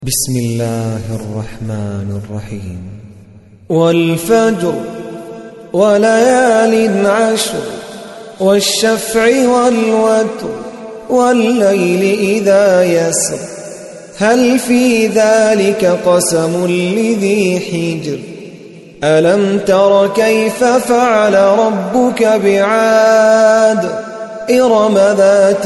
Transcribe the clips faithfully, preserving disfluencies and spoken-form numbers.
بسم الله الرحمن الرحيم. والفجر وليال عشر والشفع والوتر والليل إذا يسر هل في ذلك قسم لذي حجر ألم تر كيف فعل ربك بعاد إرم ذات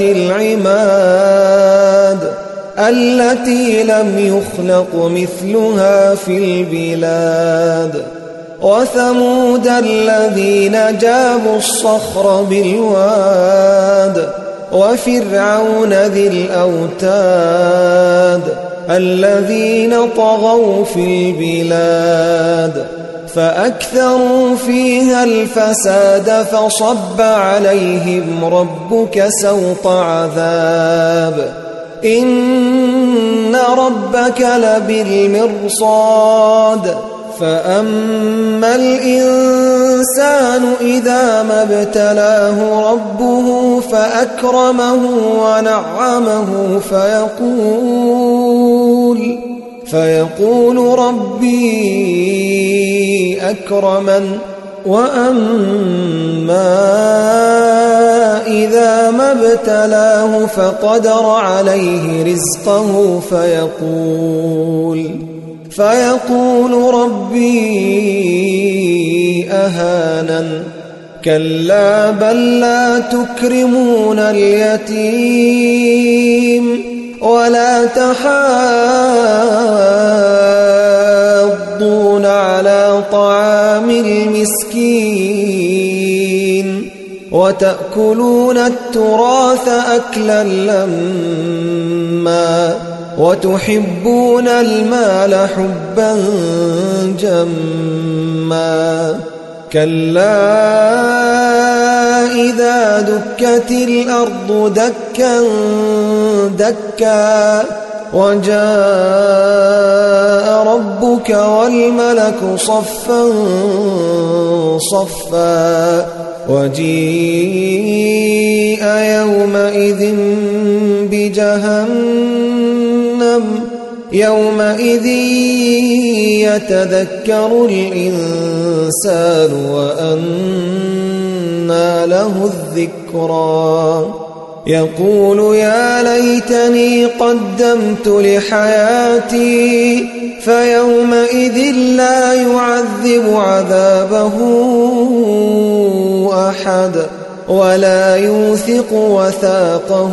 العماد التي لم يخلق مثلها في البلاد وثمود الذين جابوا الصخر بالواد وفرعون ذي الأوتاد الذين طغوا في البلاد فأكثروا فيها الفساد فصب عليهم ربك سوط عذاب إن ربك لبالمرصاد فأما الإنسان إذا ما ابتلاه ربه فأكرمه ونعمه فيقول فيقول ربي أكرمن وأما إذا ما ابتلاه فقدر عليه رزقه فيقول فيقول ربي أهانن كلا بل لا تكرمون اليتيم ولا تحاضون على طعام المسكين وتأكلون التراث أكلا لما وتحبون المال حبا جما كلا إذا دكت الأرض دكا دكا وجاء ربك والملك صفا صفا وجيء يومئذ بجهنم يومئذ يتذكر الإنسان وأنى له الذكرى يقول يا ليتني قدمت لحياتي فيومئذ لا يعذب عذابه أحد ولا يوثق وثاقه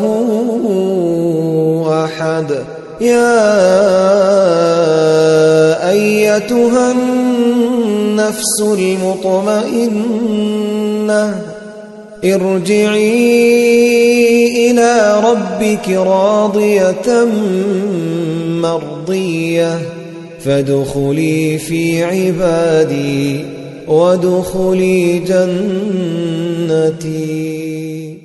أحد يا أيتها النفس المطمئنة ارجعي إلى ربك راضية مرضية فادخلي في عبادي وادخلي جنتي.